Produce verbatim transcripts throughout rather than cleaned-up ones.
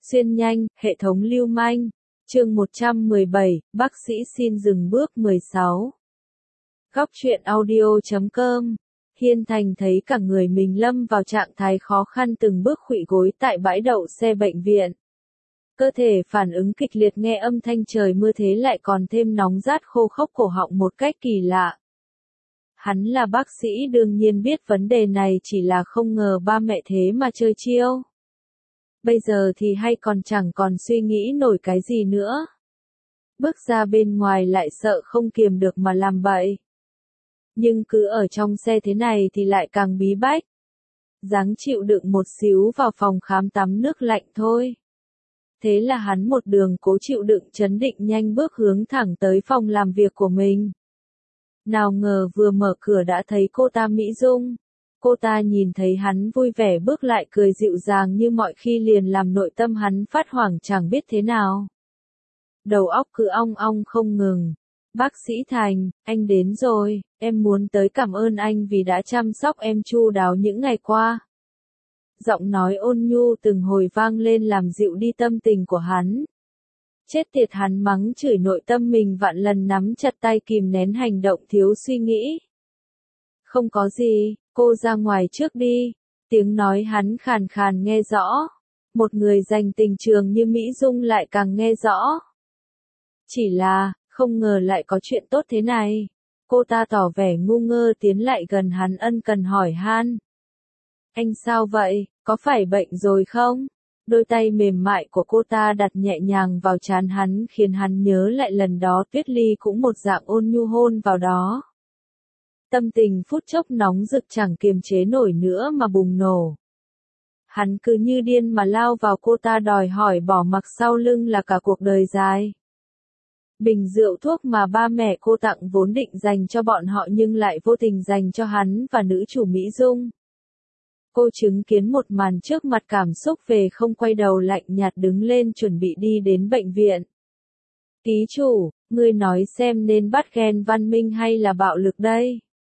Xuyên nhanh, hệ thống lưu manh. Chương một trăm mười bảy, bác sĩ xin dừng bước mười sáu. Góc truyện audio chấm com. Hiên Thành thấy cả người mình lâm vào trạng thái khó khăn, từng bước khuỵu gối tại bãi đậu xe bệnh viện. Cơ thể phản ứng kịch liệt, nghe âm thanh trời mưa thế lại còn thêm nóng rát khô khốc cổ họng một cách kỳ lạ. Hắn là bác sĩ đương nhiên biết vấn đề này, chỉ là không ngờ ba mẹ thế mà chơi chiêu. Bây giờ thì hay còn chẳng còn suy nghĩ nổi cái gì nữa. Bước ra bên ngoài lại sợ không kiềm được mà làm bậy. Nhưng cứ ở trong xe thế này thì lại càng bí bách. Ráng chịu đựng một xíu vào phòng khám tắm nước lạnh thôi. Thế là hắn một đường cố chịu đựng trấn định, nhanh bước hướng thẳng tới phòng làm việc của mình. Nào ngờ vừa mở cửa đã thấy cô ta Mỹ Dung. Cô ta nhìn thấy hắn vui vẻ bước lại, cười dịu dàng như mọi khi, liền làm nội tâm hắn phát hoảng chẳng biết thế nào. Đầu óc cứ ong ong không ngừng. Bác sĩ Thành, anh đến rồi, em muốn tới cảm ơn anh vì đã chăm sóc em chu đáo những ngày qua. Giọng nói ôn nhu từng hồi vang lên làm dịu đi tâm tình của hắn. Chết tiệt, hắn mắng chửi nội tâm mình vạn lần, nắm chặt tay kìm nén hành động thiếu suy nghĩ. Không có gì, cô ra ngoài trước đi. Tiếng nói hắn khàn khàn nghe rõ. Một người dành tình trường như Mỹ Dung lại càng nghe rõ. Chỉ là, không ngờ lại có chuyện tốt thế này. Cô ta tỏ vẻ ngu ngơ tiến lại gần hắn, ân cần hỏi han. Anh sao vậy, có phải bệnh rồi không? Đôi tay mềm mại của cô ta đặt nhẹ nhàng vào trán hắn, khiến hắn nhớ lại lần đó Tuyết Ly cũng một dạng ôn nhu hôn vào đó. Tâm tình phút chốc nóng rực chẳng kiềm chế nổi nữa mà bùng nổ. Hắn cứ như điên mà lao vào cô ta, đòi hỏi bỏ mặc sau lưng là cả cuộc đời dài. Bình rượu thuốc mà ba mẹ cô tặng vốn định dành cho bọn họ nhưng lại vô tình dành cho hắn và nữ chủ Mỹ Dung. Cô chứng kiến một màn trước mặt, cảm xúc về không, quay đầu lạnh nhạt đứng lên chuẩn bị đi đến bệnh viện. Ký chủ, ngươi nói xem nên bắt ghen văn minh hay là bạo lực đây?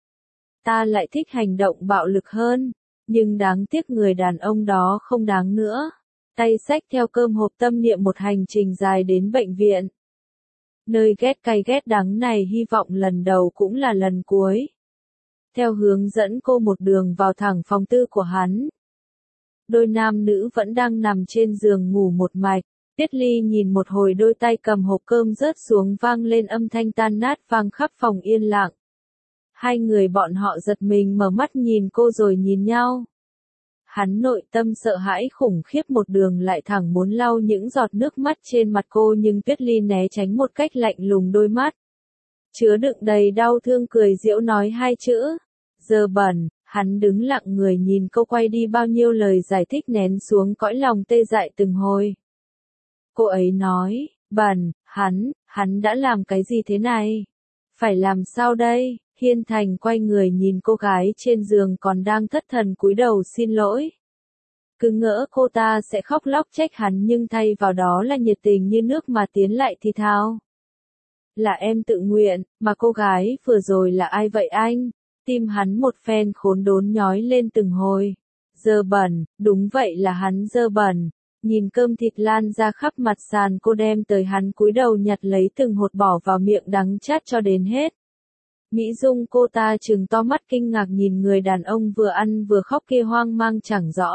Ta lại thích hành động bạo lực hơn, nhưng đáng tiếc người đàn ông đó không đáng nữa. Tay xách theo cơm hộp tâm niệm một hành trình dài đến bệnh viện. Nơi ghét cay ghét đắng này hy vọng lần đầu cũng là lần cuối. Theo hướng dẫn cô một đường vào thẳng phòng tư của hắn. Đôi nam nữ vẫn đang nằm trên giường ngủ một mạch. Tiết Ly nhìn một hồi, đôi tay cầm hộp cơm rớt xuống, vang lên âm thanh tan nát vang khắp phòng yên lặng. Hai người bọn họ giật mình mở mắt nhìn cô rồi nhìn nhau. Hắn nội tâm sợ hãi khủng khiếp, một đường lại thẳng muốn lau những giọt nước mắt trên mặt cô, nhưng Tuyết Ly né tránh một cách lạnh lùng, đôi mắt chứa đựng đầy đau thương, cười giễu nói hai chữ. Dơ bẩn. Hắn đứng lặng người nhìn cô quay đi, bao nhiêu lời giải thích nén xuống, cõi lòng tê dại từng hồi. Cô ấy nói, bẩn, hắn, hắn đã làm cái gì thế này? Phải làm sao đây? Hiên Thành quay người nhìn cô gái trên giường còn đang thất thần cúi đầu xin lỗi. Cứ ngỡ cô ta sẽ khóc lóc trách hắn, nhưng thay vào đó là nhiệt tình như nước mà tiến lại thì thào. Là em tự nguyện, mà cô gái vừa rồi là ai vậy anh? Tim hắn một phen khốn đốn nhói lên từng hồi. Dơ bẩn, đúng vậy là hắn dơ bẩn. Nhìn cơm thịt lan ra khắp mặt sàn, cô đem tới hắn cúi đầu nhặt lấy từng hột bỏ vào miệng đắng chát cho đến hết. Mỹ Dung, cô ta trừng to mắt kinh ngạc nhìn người đàn ông vừa ăn vừa khóc kia, hoang mang chẳng rõ.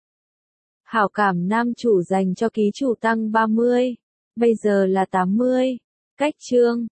Hảo cảm nam chủ dành cho ký chủ tăng ba mươi. Bây giờ là tám mươi. Cách chương.